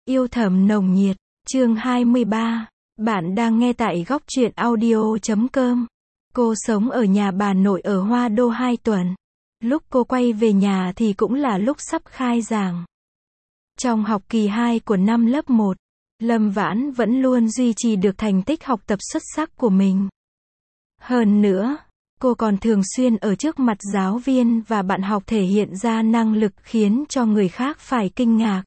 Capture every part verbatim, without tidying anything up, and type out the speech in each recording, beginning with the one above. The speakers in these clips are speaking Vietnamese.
Yêu thầm nồng nhiệt, chương hai mươi ba. Bạn đang nghe tại góc truyện audio chấm com. Cô sống ở nhà bà nội ở Hoa Đô hai tuần. Lúc cô quay về nhà thì cũng là lúc sắp khai giảng. Trong học kỳ hai của năm lớp một, Lâm Vãn vẫn luôn duy trì được thành tích học tập xuất sắc của mình. Hơn nữa, cô còn thường xuyên ở trước mặt giáo viên và bạn học thể hiện ra năng lực khiến cho người khác phải kinh ngạc.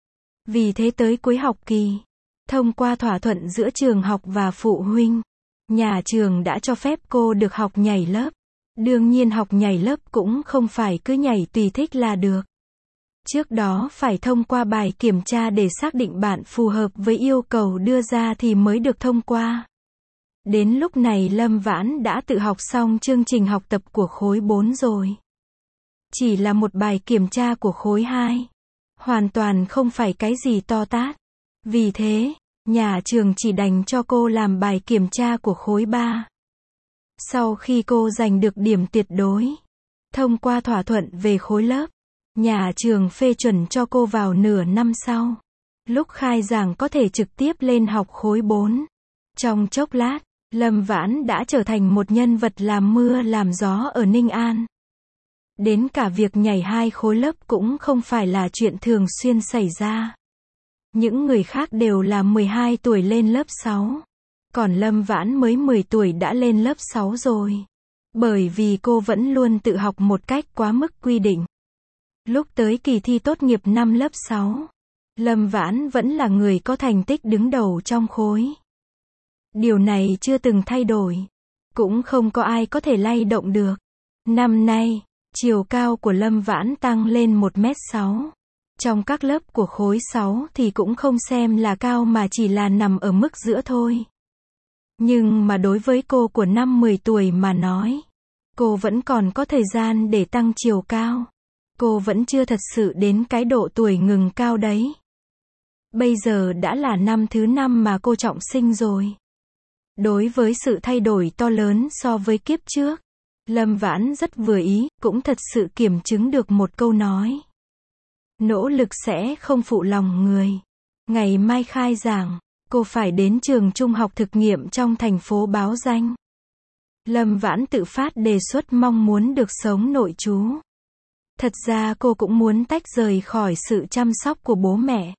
Vì thế tới cuối học kỳ, thông qua thỏa thuận giữa trường học và phụ huynh, nhà trường đã cho phép cô được học nhảy lớp. Đương nhiên học nhảy lớp cũng không phải cứ nhảy tùy thích là được. Trước đó phải thông qua bài kiểm tra để xác định bạn phù hợp với yêu cầu đưa ra thì mới được thông qua. Đến lúc này Lâm Vãn đã tự học xong chương trình học tập của khối bốn rồi. Chỉ là một bài kiểm tra của khối hai. Hoàn toàn không phải cái gì to tát. Vì thế, nhà trường chỉ đành cho cô làm bài kiểm tra của khối ba. Sau khi cô giành được điểm tuyệt đối, thông qua thỏa thuận về khối lớp, nhà trường phê chuẩn cho cô vào nửa năm sau. Lúc khai giảng có thể trực tiếp lên học khối bốn. Trong chốc lát, Lâm Vãn đã trở thành một nhân vật làm mưa làm gió ở Ninh An. Đến cả việc nhảy hai khối lớp cũng không phải là chuyện thường xuyên xảy ra. Những người khác đều là mười hai tuổi lên lớp sáu. Còn Lâm Vãn mới mười tuổi đã lên lớp sáu rồi. Bởi vì cô vẫn luôn tự học một cách quá mức quy định. Lúc tới kỳ thi tốt nghiệp năm lớp sáu, Lâm Vãn vẫn là người có thành tích đứng đầu trong khối. Điều này chưa từng thay đổi. Cũng không có ai có thể lay động được. Năm nay, chiều cao của Lâm Vãn tăng lên một mét sáu. Trong các lớp của khối sáu thì cũng không xem là cao mà chỉ là nằm ở mức giữa thôi. Nhưng mà đối với cô của năm mười tuổi mà nói, cô vẫn còn có thời gian để tăng chiều cao. Cô vẫn chưa thật sự đến cái độ tuổi ngừng cao đấy. Bây giờ đã là năm thứ năm mà cô trọng sinh rồi. Đối với sự thay đổi to lớn so với kiếp trước, Lâm Vãn rất vừa ý, cũng thật sự kiểm chứng được một câu nói. Nỗ lực sẽ không phụ lòng người. Ngày mai khai giảng, cô phải đến trường trung học thực nghiệm trong thành phố báo danh. Lâm Vãn tự phát đề xuất mong muốn được sống nội trú. Thật ra cô cũng muốn tách rời khỏi sự chăm sóc của bố mẹ.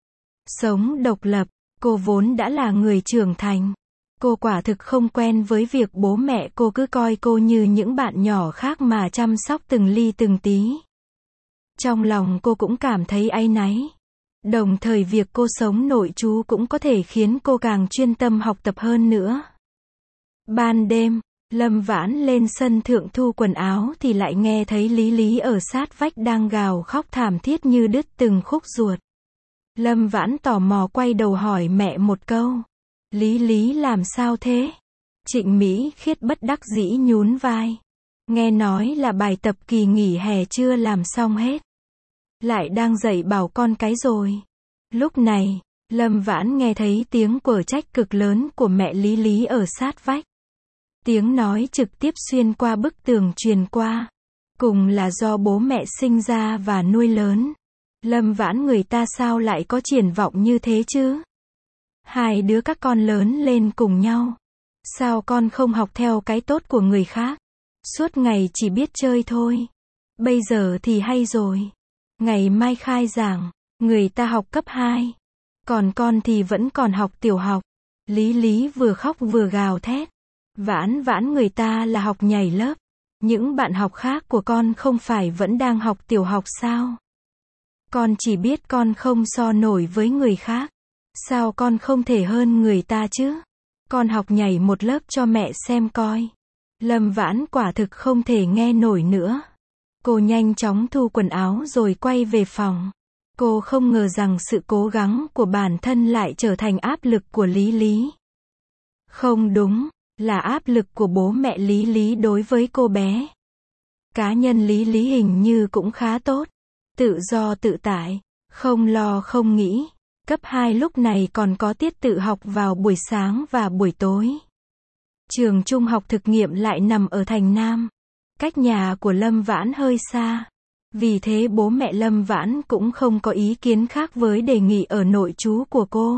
Sống độc lập, cô vốn đã là người trưởng thành. Cô quả thực không quen với việc bố mẹ cô cứ coi cô như những bạn nhỏ khác mà chăm sóc từng ly từng tí. Trong lòng cô cũng cảm thấy áy náy. Đồng thời việc cô sống nội trú cũng có thể khiến cô càng chuyên tâm học tập hơn nữa. Ban đêm, Lâm Vãn lên sân thượng thu quần áo thì lại nghe thấy Lý Lý ở sát vách đang gào khóc thảm thiết như đứt từng khúc ruột. Lâm Vãn tò mò quay đầu hỏi mẹ một câu. Lý Lý làm sao thế? Trịnh Mỹ Khiết bất đắc dĩ nhún vai. Nghe nói là bài tập kỳ nghỉ hè chưa làm xong hết. Lại đang dạy bảo con cái rồi. Lúc này, Lâm Vãn nghe thấy tiếng quở trách cực lớn của mẹ Lý Lý ở sát vách. Tiếng nói trực tiếp xuyên qua bức tường truyền qua. Cùng là do bố mẹ sinh ra và nuôi lớn. Lâm Vãn người ta sao lại có triển vọng như thế chứ? Hai đứa các con lớn lên cùng nhau. Sao con không học theo cái tốt của người khác? Suốt ngày chỉ biết chơi thôi. Bây giờ thì hay rồi. Ngày mai khai giảng, người ta học cấp hai. Còn con thì vẫn còn học tiểu học. Lý Lý vừa khóc vừa gào thét. Vãn Vãn người ta là học nhảy lớp. Những bạn học khác của con không phải vẫn đang học tiểu học sao? Con chỉ biết con không so nổi với người khác. Sao con không thể hơn người ta chứ? Con học nhảy một lớp cho mẹ xem coi. Lâm Vãn quả thực không thể nghe nổi nữa. Cô nhanh chóng thu quần áo rồi quay về phòng. Cô không ngờ rằng sự cố gắng của bản thân lại trở thành áp lực của Lý Lý. Không đúng, là áp lực của bố mẹ Lý Lý đối với cô bé. Cá nhân Lý Lý hình như cũng khá tốt. Tự do tự tại, không lo không nghĩ. Cấp hai lúc này còn có tiết tự học vào buổi sáng và buổi tối. Trường trung học thực nghiệm lại nằm ở thành Nam. Cách nhà của Lâm Vãn hơi xa. Vì thế bố mẹ Lâm Vãn cũng không có ý kiến khác với đề nghị ở nội trú của cô.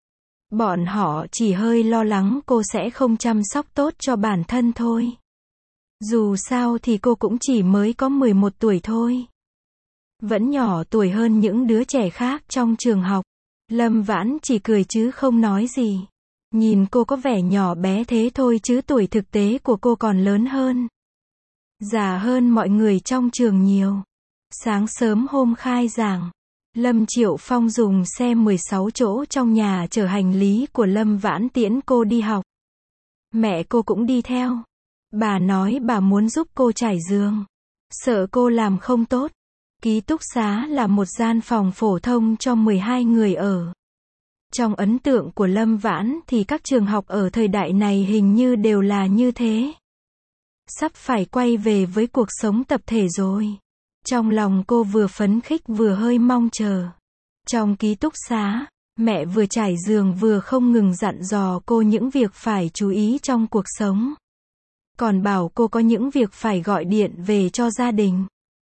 Bọn họ chỉ hơi lo lắng cô sẽ không chăm sóc tốt cho bản thân thôi. Dù sao thì cô cũng chỉ mới có mười một tuổi thôi. Vẫn nhỏ tuổi hơn những đứa trẻ khác trong trường học. Lâm Vãn chỉ cười chứ không nói gì. Nhìn cô có vẻ nhỏ bé thế thôi chứ tuổi thực tế của cô còn lớn hơn. Già hơn mọi người trong trường nhiều. Sáng sớm hôm khai giảng, Lâm Triệu Phong dùng xe mười sáu chỗ trong nhà chở hành lý của Lâm Vãn tiễn cô đi học. Mẹ cô cũng đi theo. Bà nói bà muốn giúp cô trải giường. Sợ cô làm không tốt. Ký túc xá là một gian phòng phổ thông cho mười hai người ở. Trong ấn tượng của Lâm Vãn thì các trường học ở thời đại này hình như đều là như thế. Sắp phải quay về với cuộc sống tập thể rồi. Trong lòng cô vừa phấn khích vừa hơi mong chờ. Trong ký túc xá, mẹ vừa trải giường vừa không ngừng dặn dò cô những việc phải chú ý trong cuộc sống. Còn bảo cô có những việc phải gọi điện về cho gia đình.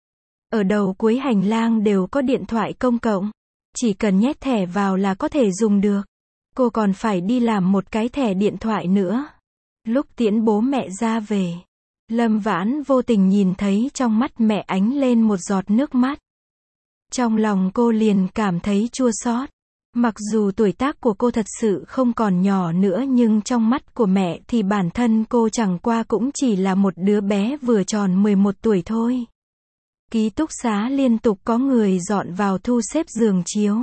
Ở đầu cuối hành lang đều có điện thoại công cộng. Chỉ cần nhét thẻ vào là có thể dùng được. Cô còn phải đi làm một cái thẻ điện thoại nữa. Lúc tiễn bố mẹ ra về, Lâm Vãn vô tình nhìn thấy trong mắt mẹ ánh lên một giọt nước mắt. Trong lòng cô liền cảm thấy chua xót. Mặc dù tuổi tác của cô thật sự không còn nhỏ nữa nhưng trong mắt của mẹ thì bản thân cô chẳng qua cũng chỉ là một đứa bé vừa tròn mười một tuổi thôi. Ký túc xá liên tục có người dọn vào thu xếp giường chiếu.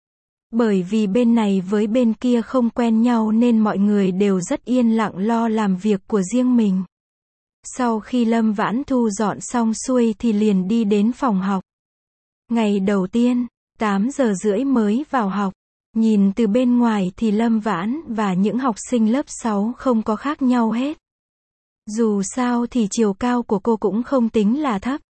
Bởi vì bên này với bên kia không quen nhau nên mọi người đều rất yên lặng lo làm việc của riêng mình. Sau khi Lâm Vãn thu dọn xong xuôi thì liền đi đến phòng học. Ngày đầu tiên, tám giờ rưỡi mới vào học. Nhìn từ bên ngoài thì Lâm Vãn và những học sinh lớp sáu không có khác nhau hết. Dù sao thì chiều cao của cô cũng không tính là thấp.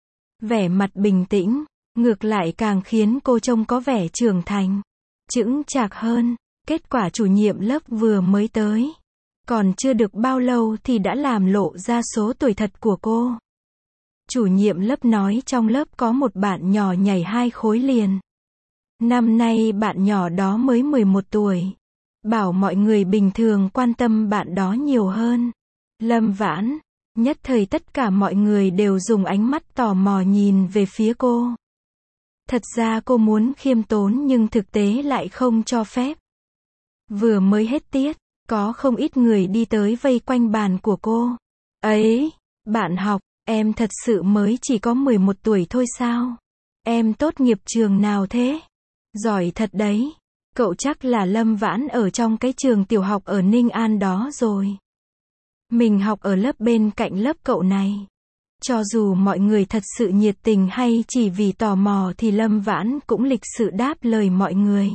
Vẻ mặt bình tĩnh, ngược lại càng khiến cô trông có vẻ trưởng thành, chững chạc hơn. Kết quả chủ nhiệm lớp vừa mới tới. Còn chưa được bao lâu thì đã làm lộ ra số tuổi thật của cô. Chủ nhiệm lớp nói trong lớp có một bạn nhỏ nhảy hai khối liền. Năm nay bạn nhỏ đó mới mười một tuổi. Bảo mọi người bình thường quan tâm bạn đó nhiều hơn. Lâm Vãn, nhất thời tất cả mọi người đều dùng ánh mắt tò mò nhìn về phía cô. Thật ra cô muốn khiêm tốn nhưng thực tế lại không cho phép. Vừa mới hết tiết, có không ít người đi tới vây quanh bàn của cô. Ấy, bạn học, em thật sự mới chỉ có mười một tuổi thôi sao? Em tốt nghiệp trường nào thế? Giỏi thật đấy. Cậu chắc là Lâm Vãn ở trong cái trường tiểu học ở Ninh An đó rồi. Mình học ở lớp bên cạnh lớp cậu này. Cho dù mọi người thật sự nhiệt tình hay chỉ vì tò mò thì Lâm Vãn cũng lịch sự đáp lời mọi người.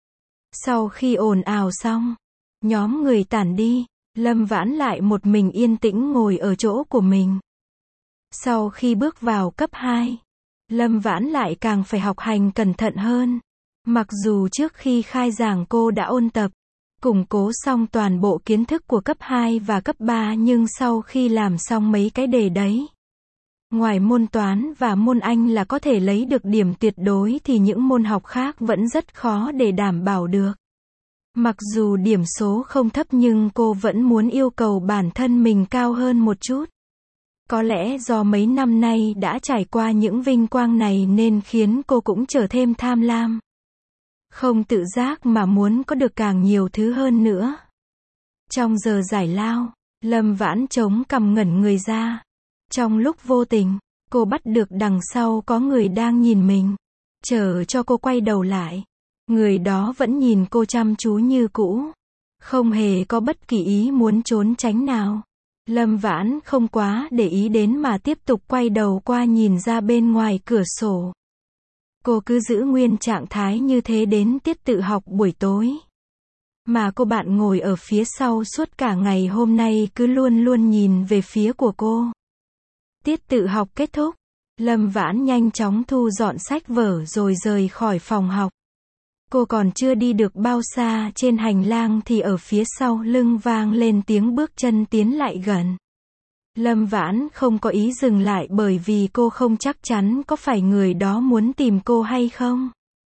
Sau khi ồn ào xong, nhóm người tản đi, Lâm Vãn lại một mình yên tĩnh ngồi ở chỗ của mình. Sau khi bước vào cấp hai, Lâm Vãn lại càng phải học hành cẩn thận hơn. Mặc dù trước khi khai giảng cô đã ôn tập, củng cố xong toàn bộ kiến thức của cấp hai và cấp ba nhưng sau khi làm xong mấy cái đề đấy, ngoài môn toán và môn Anh là có thể lấy được điểm tuyệt đối thì những môn học khác vẫn rất khó để đảm bảo được. Mặc dù điểm số không thấp nhưng cô vẫn muốn yêu cầu bản thân mình cao hơn một chút. Có lẽ do mấy năm nay đã trải qua những vinh quang này nên khiến cô cũng trở thêm tham lam. Không tự giác mà muốn có được càng nhiều thứ hơn nữa. Trong giờ giải lao, Lâm Vãn chống cằm ngẩn người ra. Trong lúc vô tình, cô bắt được đằng sau có người đang nhìn mình. Chờ cho cô quay đầu lại. Người đó vẫn nhìn cô chăm chú như cũ. Không hề có bất kỳ ý muốn trốn tránh nào. Lâm Vãn không quá để ý đến mà tiếp tục quay đầu qua nhìn ra bên ngoài cửa sổ. Cô cứ giữ nguyên trạng thái như thế đến tiết tự học buổi tối. Mà cô bạn ngồi ở phía sau suốt cả ngày hôm nay cứ luôn luôn nhìn về phía của cô. Tiết tự học kết thúc, Lâm Vãn nhanh chóng thu dọn sách vở rồi rời khỏi phòng học. Cô còn chưa đi được bao xa trên hành lang thì ở phía sau lưng vang lên tiếng bước chân tiến lại gần. Lâm Vãn không có ý dừng lại bởi vì cô không chắc chắn có phải người đó muốn tìm cô hay không.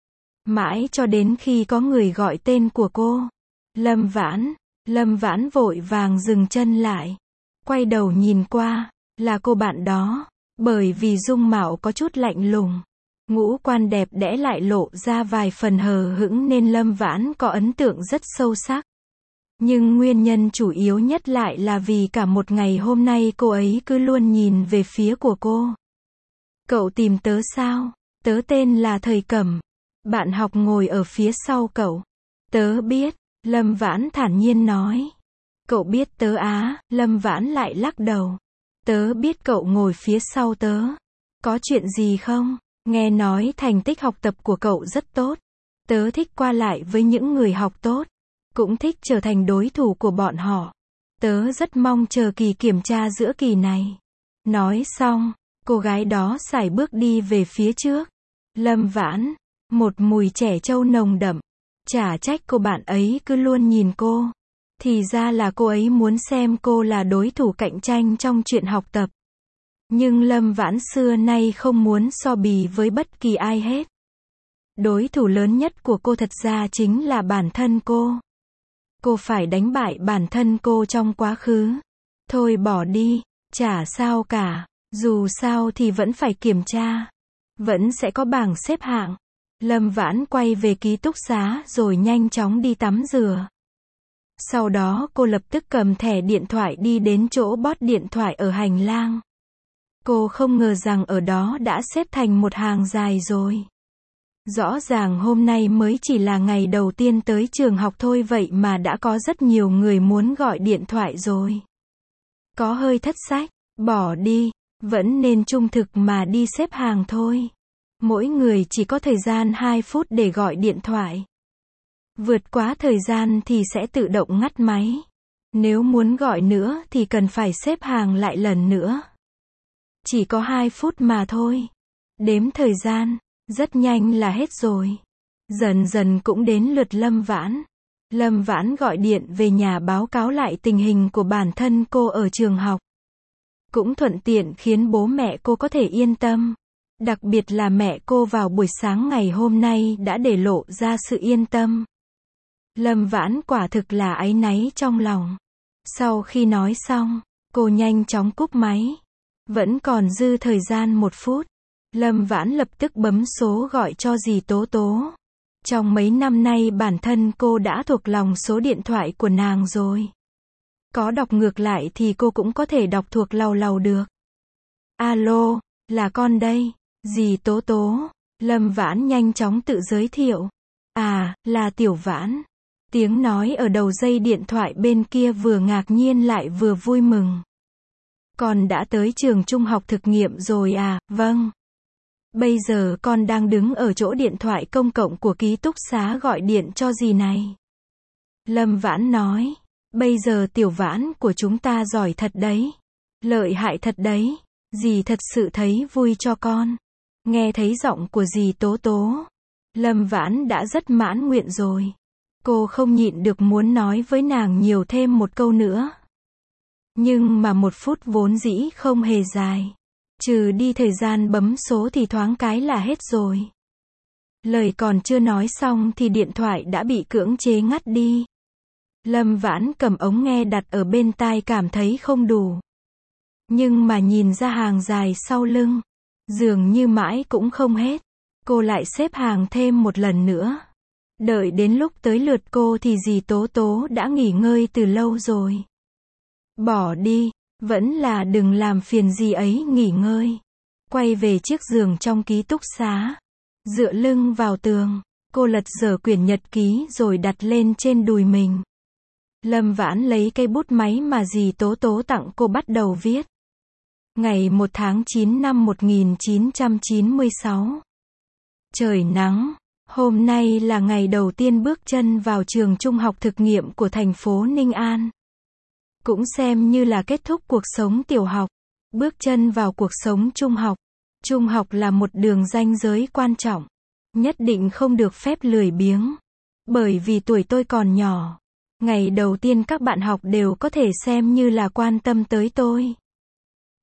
Mãi cho đến khi có người gọi tên của cô. Lâm Vãn, Lâm Vãn vội vàng dừng chân lại. Quay đầu nhìn qua, là cô bạn đó. Bởi vì dung mạo có chút lạnh lùng, ngũ quan đẹp đẽ lại lộ ra vài phần hờ hững nên Lâm Vãn có ấn tượng rất sâu sắc. Nhưng nguyên nhân chủ yếu nhất lại là vì cả một ngày hôm nay cô ấy cứ luôn nhìn về phía của cô. Cậu tìm tớ sao? Tớ tên là Thời Cẩm. Bạn học ngồi ở phía sau cậu. Tớ biết, Lâm Vãn thản nhiên nói. Cậu biết tớ á? Lâm Vãn lại lắc đầu. Tớ biết cậu ngồi phía sau tớ. Có chuyện gì không? Nghe nói thành tích học tập của cậu rất tốt. Tớ thích qua lại với những người học tốt. Cũng thích trở thành đối thủ của bọn họ. Tớ rất mong chờ kỳ kiểm tra giữa kỳ này. Nói xong, cô gái đó sải bước đi về phía trước. Lâm Vãn, một mùi trẻ trâu nồng đậm. Chả trách cô bạn ấy cứ luôn nhìn cô. Thì ra là cô ấy muốn xem cô là đối thủ cạnh tranh trong chuyện học tập. Nhưng Lâm Vãn xưa nay không muốn so bì với bất kỳ ai hết. Đối thủ lớn nhất của cô thật ra chính là bản thân cô. Cô phải đánh bại bản thân cô trong quá khứ. Thôi bỏ đi, chả sao cả, dù sao thì vẫn phải kiểm tra. Vẫn sẽ có bảng xếp hạng. Lâm Vãn quay về ký túc xá rồi nhanh chóng đi tắm rửa. Sau đó cô lập tức cầm thẻ điện thoại đi đến chỗ bót điện thoại ở hành lang. Cô không ngờ rằng ở đó đã xếp thành một hàng dài rồi. Rõ ràng hôm nay mới chỉ là ngày đầu tiên tới trường học thôi vậy mà đã có rất nhiều người muốn gọi điện thoại rồi. Có hơi thất sách, bỏ đi, vẫn nên trung thực mà đi xếp hàng thôi. Mỗi người chỉ có thời gian hai phút để gọi điện thoại. Vượt quá thời gian thì sẽ tự động ngắt máy. Nếu muốn gọi nữa thì cần phải xếp hàng lại lần nữa. Chỉ có hai phút mà thôi. Đếm thời gian, rất nhanh là hết rồi. Dần dần cũng đến lượt Lâm Vãn. Lâm Vãn gọi điện về nhà báo cáo lại tình hình của bản thân cô ở trường học. Cũng thuận tiện khiến bố mẹ cô có thể yên tâm. Đặc biệt là mẹ cô vào buổi sáng ngày hôm nay đã để lộ ra sự yên tâm. Lâm Vãn quả thực là áy náy trong lòng. Sau khi nói xong, cô nhanh chóng cúp máy. Vẫn còn dư thời gian một phút. Lâm Vãn lập tức bấm số gọi cho dì Tố Tố. Trong mấy năm nay bản thân cô đã thuộc lòng số điện thoại của nàng rồi. Có đọc ngược lại thì cô cũng có thể đọc thuộc lầu lầu được. Alo, là con đây, dì Tố Tố. Lâm Vãn nhanh chóng tự giới thiệu. À, là Tiểu Vãn. Tiếng nói ở đầu dây điện thoại bên kia vừa ngạc nhiên lại vừa vui mừng. Con đã tới trường trung học thực nghiệm rồi à? Vâng. Bây giờ con đang đứng ở chỗ điện thoại công cộng của ký túc xá gọi điện cho dì này. Lâm Vãn nói. Bây giờ Tiểu Vãn của chúng ta giỏi thật đấy. Lợi hại thật đấy. Dì thật sự thấy vui cho con. Nghe thấy giọng của dì Tố Tố. Lâm Vãn đã rất mãn nguyện rồi. Cô không nhịn được muốn nói với nàng nhiều thêm một câu nữa. Nhưng mà một phút vốn dĩ không hề dài. Trừ đi thời gian bấm số thì thoáng cái là hết rồi. Lời còn chưa nói xong thì điện thoại đã bị cưỡng chế ngắt đi. Lâm Vãn cầm ống nghe đặt ở bên tai cảm thấy không đủ. Nhưng mà nhìn ra hàng dài sau lưng, dường như mãi cũng không hết. Cô lại xếp hàng thêm một lần nữa. Đợi đến lúc tới lượt cô thì dì Tố Tố đã nghỉ ngơi từ lâu rồi. Bỏ đi, vẫn là đừng làm phiền dì ấy nghỉ ngơi. Quay về chiếc giường trong ký túc xá. Dựa lưng vào tường, cô lật dở quyển nhật ký rồi đặt lên trên đùi mình. Lâm Vãn lấy cây bút máy mà dì Tố Tố tặng cô bắt đầu viết. Ngày một tháng chín năm một nghìn chín trăm chín mươi sáu. Trời nắng. Hôm nay là ngày đầu tiên bước chân vào trường trung học thực nghiệm của thành phố Ninh An. Cũng xem như là kết thúc cuộc sống tiểu học. Bước chân vào cuộc sống trung học. Trung học là một đường ranh giới quan trọng. Nhất định không được phép lười biếng. Bởi vì tuổi tôi còn nhỏ. Ngày đầu tiên các bạn học đều có thể xem như là quan tâm tới tôi.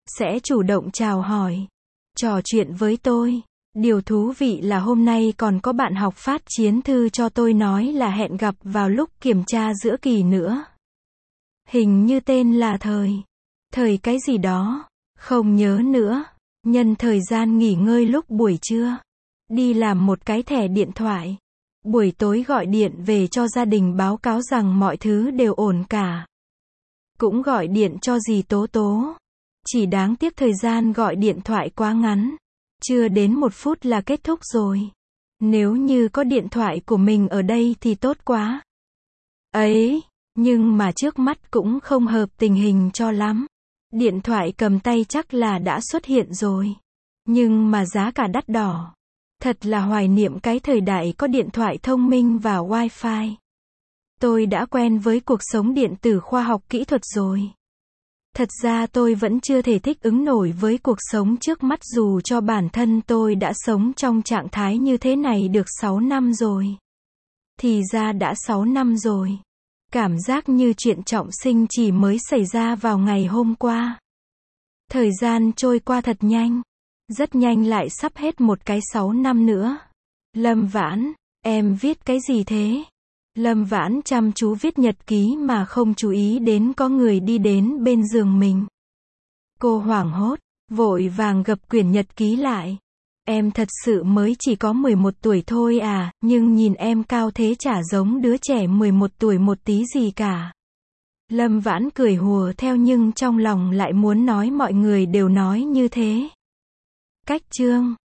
sẽ chủ động chào hỏi, trò chuyện với tôi. Điều thú vị là hôm nay còn có bạn học phát chiến thư cho tôi nói là hẹn gặp vào lúc kiểm tra giữa kỳ nữa. Hình như tên là Thời. Thời cái gì đó. Không nhớ nữa. Nhân thời gian nghỉ ngơi lúc buổi trưa. Đi làm một cái thẻ điện thoại. Buổi tối gọi điện về cho gia đình báo cáo rằng mọi thứ đều ổn cả. Cũng gọi điện cho dì Tố Tố. Chỉ đáng tiếc thời gian gọi điện thoại quá ngắn. Chưa đến một phút là kết thúc rồi. Nếu như có điện thoại của mình ở đây thì tốt quá. Ấy, nhưng mà trước mắt cũng không hợp tình hình cho lắm. Điện thoại cầm tay chắc là đã xuất hiện rồi. Nhưng mà giá cả đắt đỏ. Thật là hoài niệm cái thời đại có điện thoại thông minh và wifi. Tôi đã quen với cuộc sống điện tử khoa học kỹ thuật rồi. Thật ra tôi vẫn chưa thể thích ứng nổi với cuộc sống trước mắt dù cho bản thân tôi đã sống trong trạng thái như thế này được sáu năm rồi. Thì ra đã sáu năm rồi. Cảm giác như chuyện trọng sinh chỉ mới xảy ra vào ngày hôm qua. Thời gian trôi qua thật nhanh. Rất nhanh lại sắp hết một cái sáu năm nữa. Lâm Vãn, em viết cái gì thế? Lâm Vãn chăm chú viết nhật ký mà không chú ý đến có người đi đến bên giường mình. Cô hoảng hốt, vội vàng gập quyển nhật ký lại. Em thật sự mới chỉ có mười một tuổi thôi à, nhưng nhìn em cao thế chả giống đứa trẻ mười một tuổi một tí gì cả. Lâm Vãn cười hùa theo nhưng trong lòng lại muốn nói mọi người đều nói như thế. Cách chương